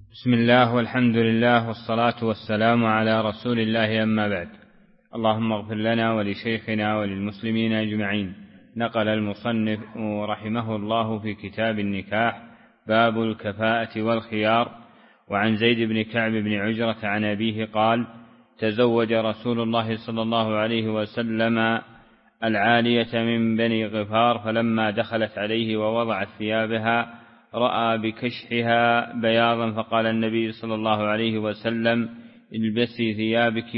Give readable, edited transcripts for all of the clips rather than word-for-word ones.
بسم الله والحمد لله والصلاة والسلام على رسول الله، أما بعد. اللهم اغفر لنا ولشيخنا وللمسلمين أجمعين. نقل المصنف رحمه الله في كتاب النكاح باب الكفاءة والخيار. وعن زيد بن كعب بن عجرة عن أبيه قال: تزوج رسول الله صلى الله عليه وسلم العالية من بني غفار، فلما دخلت عليه ووضعت ثيابها رأى بكشحها بياضا، فقال النبي صلى الله عليه وسلم: البسي ثيابك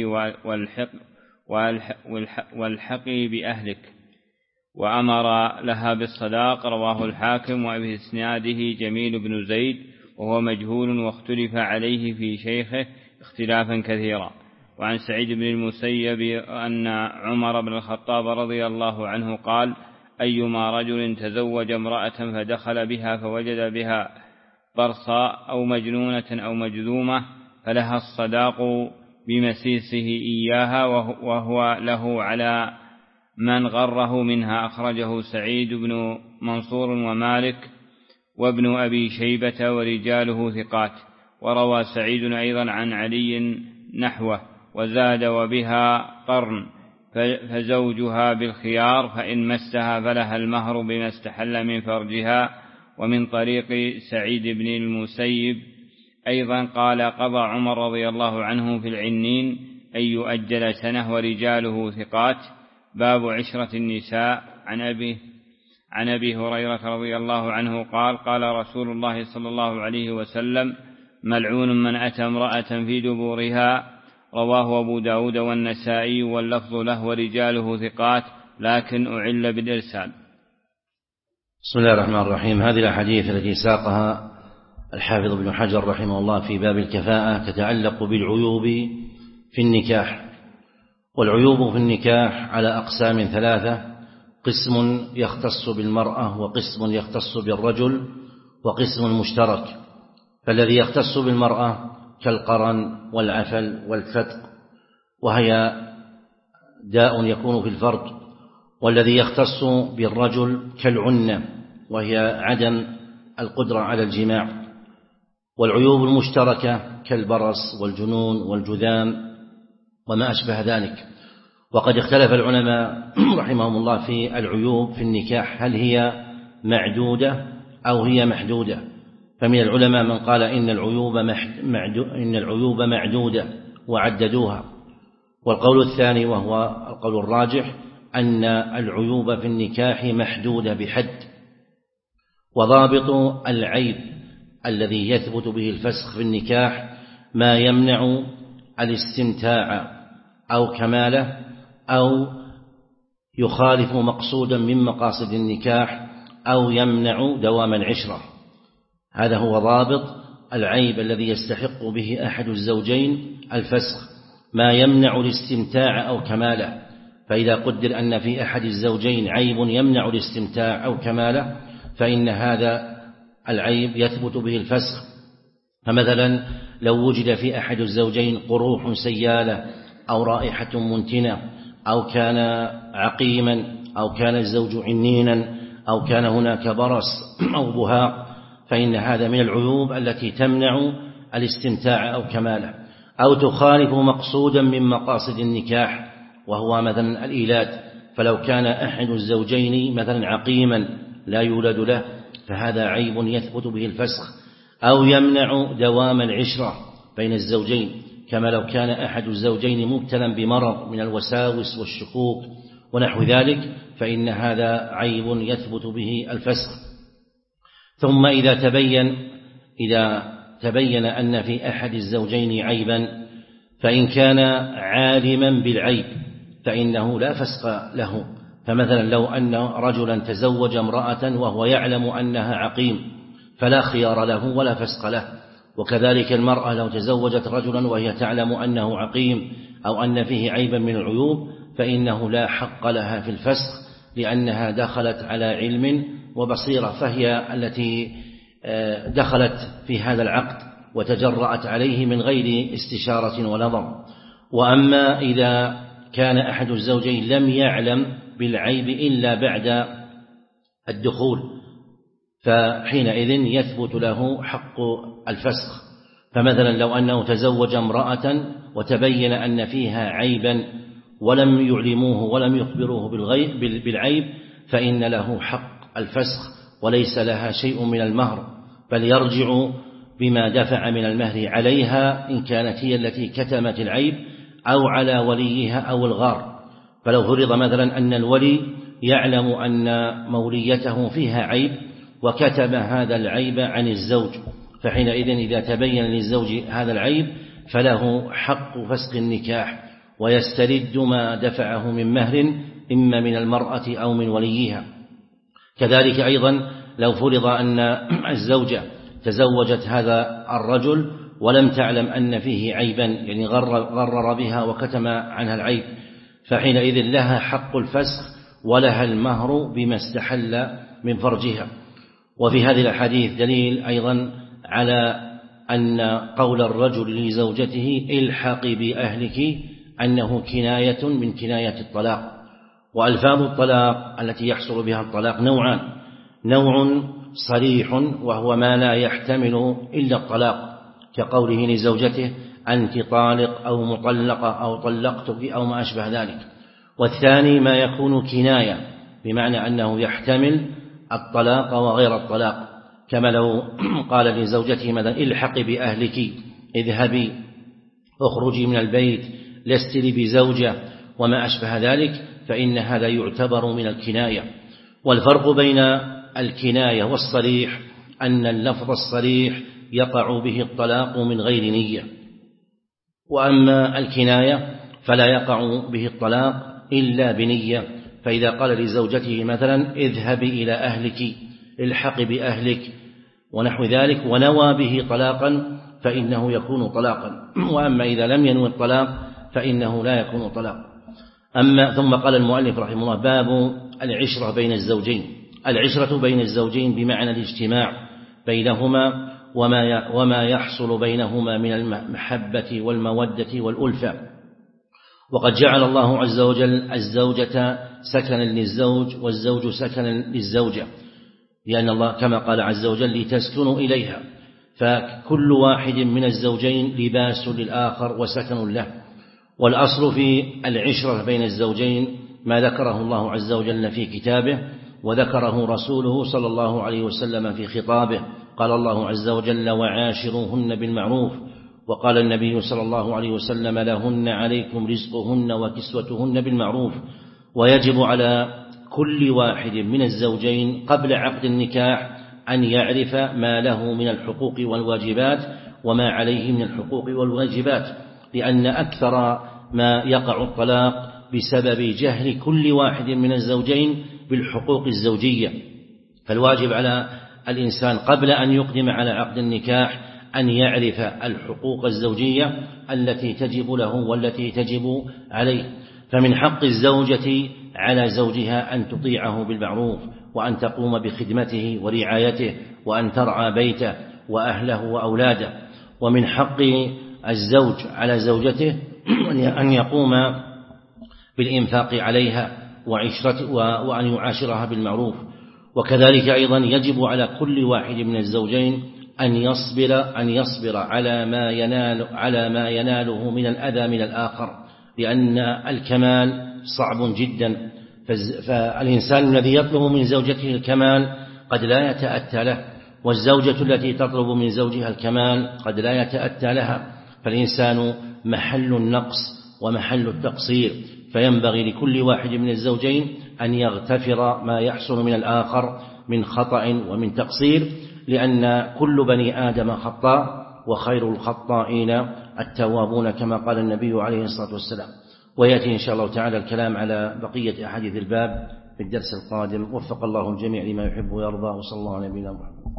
والحقي بأهلك، وأمر لها بالصداق. رواه الحاكم. وفي إسناده جميل بن زيد وهو مجهول، واختلف عليه في شيخه اختلافا كثيرا. وعن سعيد بن المسيب أن عمر بن الخطاب رضي الله عنه قال: أيما رجل تزوج امرأة فدخل بها فوجد بها برصا أو مجنونة أو مجذومة فلها الصداق بمسيسه إياها، وهو له على من غره منها. أخرجه سعيد بن منصور ومالك وابن أبي شيبة ورجاله ثقات. وروى سعيد أيضا عن علي نحوه وزاد: وبها قرن فزوجها بالخيار، فإن مسها فلها المهر بما استحل من فرجها. ومن طريق سعيد بن المسيب أيضا قال: قضى عمر رضي الله عنه في العنين أن يؤجل سنة، ورجاله ثقات. باب عشرة النساء. عن أبي هريرة رضي الله عنه قال: قال رسول الله صلى الله عليه وسلم: ملعون من أتى امرأة في دبورها. رواه أبو داود والنسائي، واللفظ له ورجاله ثقات، لكن أعل بالإرسال. بسم الله الرحمن الرحيم. هذه الأحاديث التي ساقها الحافظ ابن حجر رحمه الله في باب الكفاءة تتعلق بالعيوب في النكاح. والعيوب في النكاح على أقسام ثلاثة: قسم يختص بالمرأة، وقسم يختص بالرجل، وقسم مشترك. فالذي يختص بالمرأة كالقرن والعفل والفتق، وهي داء يكون في الفرج. والذي يختص بالرجل كالعنة، وهي عدم القدرة على الجماع. والعيوب المشتركة كالبرص والجنون والجذام وما أشبه ذلك. وقد اختلف العلماء رحمهم الله في العيوب في النكاح، هل هي معدودة أو هي محدودة. فمن العلماء من قال إن العيوب معدودة وعددوها. والقول الثاني وهو القول الراجح أن العيوب في النكاح محدودة بحد. وضابط العيب الذي يثبت به الفسخ في النكاح ما يمنع الاستمتاع أو كماله، أو يخالف مقصودا من مقاصد النكاح، أو يمنع دوام العشرة. هذا هو ضابط العيب الذي يستحق به أحد الزوجين الفسخ: ما يمنع الاستمتاع أو كماله. فإذا قدر أن في أحد الزوجين عيب يمنع الاستمتاع أو كماله، فإن هذا العيب يثبت به الفسخ. فمثلا لو وجد في أحد الزوجين قروح سيالة أو رائحة منتنة، أو كان عقيما، أو كان الزوج عنينا، أو كان هناك برص أو بهاق، فإن هذا من العيوب التي تمنع الاستمتاع أو كماله، أو تخالف مقصودا من مقاصد النكاح، وهو مثلا الإيلاد. فلو كان أحد الزوجين مثلا عقيما لا يولد له، فهذا عيب يثبت به الفسخ. أو يمنع دوام العشرة بين الزوجين، كما لو كان أحد الزوجين مبتلا بمرض من الوساوس والشكوك ونحو ذلك، فإن هذا عيب يثبت به الفسخ. ثم إذا تبين أن في أحد الزوجين عيبا، فإن كان عالما بالعيب فإنه لا فسخ له. فمثلا لو أن رجلا تزوج امرأة وهو يعلم أنها عقيم، فلا خيار له ولا فسخ له. وكذلك المرأة لو تزوجت رجلا وهي تعلم أنه عقيم أو أن فيه عيبا من العيوب، فإنه لا حق لها في الفسخ، لأنها دخلت على علم وبصيرة، فهي التي دخلت في هذا العقد وتجرأت عليه من غير استشارة ونظر. وأما إذا كان أحد الزوجين لم يعلم بالعيب إلا بعد الدخول، فحينئذ يثبت له حق الفسخ. فمثلا لو أنه تزوج امرأة وتبين أن فيها عيبا ولم يعلموه ولم يخبروه بالعيب فإن له حق الفسخ وليس لها شيء من المهر، بل يرجع بما دفع من المهر عليها إن كانت هي التي كتمت العيب أو على وليها أو الغار. فلو فرض مثلا أن الولي يعلم أن موليته فيها عيب وكتم هذا العيب عن الزوج، فحينئذ إذا تبين للزوج هذا العيب فله حق فسخ النكاح ويسترد ما دفعه من مهر إما من المرأة أو من وليها. كذلك أيضا لو فرض أن الزوجة تزوجت هذا الرجل ولم تعلم أن فيه عيبا، يعني غرر بها وكتم عنها العيب، فحينئذ لها حق الفسخ ولها المهر بما استحل من فرجها. وفي هذه الأحاديث دليل أيضا على أن قول الرجل لزوجته الحقي بأهلك أنه كناية من كناية الطلاق. وألفاظ الطلاق التي يحصل بها الطلاق نوعان: نوع صريح وهو ما لا يحتمل إلا الطلاق، كقوله لزوجته أنت طالق أو مطلقة أو طلقتك أو ما أشبه ذلك. والثاني ما يكون كناية بمعنى أنه يحتمل الطلاق وغير الطلاق، كما لو قال لزوجته مثلا الحقي بأهلك، اذهبي، اخرجي من البيت، لست لي بزوجة وما أشبه ذلك، فإن هذا يعتبر من الكناية. والفرق بين الكناية والصريح أن اللفظ الصريح يقع به الطلاق من غير نية، وأما الكناية فلا يقع به الطلاق إلا بنية. فإذا قال لزوجته مثلا اذهبي إلى أهلك، الحقي بأهلك ونحو ذلك، ونوى به طلاقا فإنه يكون طلاقا. وأما إذا لم ينوي الطلاق فإنه لا يكون طلاق. ثم قال المؤلف رحمه الله: باب العشرة بين الزوجين. العشرة بين الزوجين بمعنى الاجتماع بينهما وما يحصل بينهما من المحبة والمودة والألفة. وقد جعل الله عز وجل الزوجة سكنا للزوج والزوج سكنا للزوجة، لأن الله كما قال عز وجل لتسكنوا إليها، فكل واحد من الزوجين لباس للآخر وسكن له. والأصل في العشرة بين الزوجين ما ذكره الله عز وجل في كتابه وذكره رسوله صلى الله عليه وسلم في خطابه. قال الله عز وجل: وعاشروهن بالمعروف. وقال النبي صلى الله عليه وسلم: لهن عليكم رزقهن وكسوتهن بالمعروف. ويجب على كل واحد من الزوجين قبل عقد النكاح أن يعرف ما له من الحقوق والواجبات وما عليه من الحقوق والواجبات، لأن أكثر ما يقع الطلاق بسبب جهل كل واحد من الزوجين بالحقوق الزوجية. فالواجب على الإنسان قبل أن يقدم على عقد النكاح أن يعرف الحقوق الزوجية التي تجب له والتي تجب عليه. فمن حق الزوجة على زوجها أن تطيعه بالمعروف، وأن تقوم بخدمته ورعايته، وأن ترعى بيته وأهله وأولاده. ومن حق الزوج على زوجته أن يقوم بالإنفاق عليها وأن يعاشرها بالمعروف. وكذلك أيضا يجب على كل واحد من الزوجين أن يصبر على ما يناله من الأذى من الآخر، لأن الكمال صعب جدا. فالإنسان الذي يطلب من زوجته الكمال قد لا يتأتى له، والزوجة التي تطلب من زوجها الكمال قد لا يتأتى لها. فالإنسان محل النقص ومحل التقصير، فينبغي لكل واحد من الزوجين أن يغتفر ما يحصل من الآخر من خطأ ومن تقصير، لأن كل بني آدم خطاء وخير الخطائين التوابون كما قال النبي عليه الصلاة والسلام. ويأتي إن شاء الله تعالى الكلام على بقية أحاديث الباب في الدرس القادم. وفق الله الجميع لما يحب ويرضى، وصلى الله على نبينا محمد.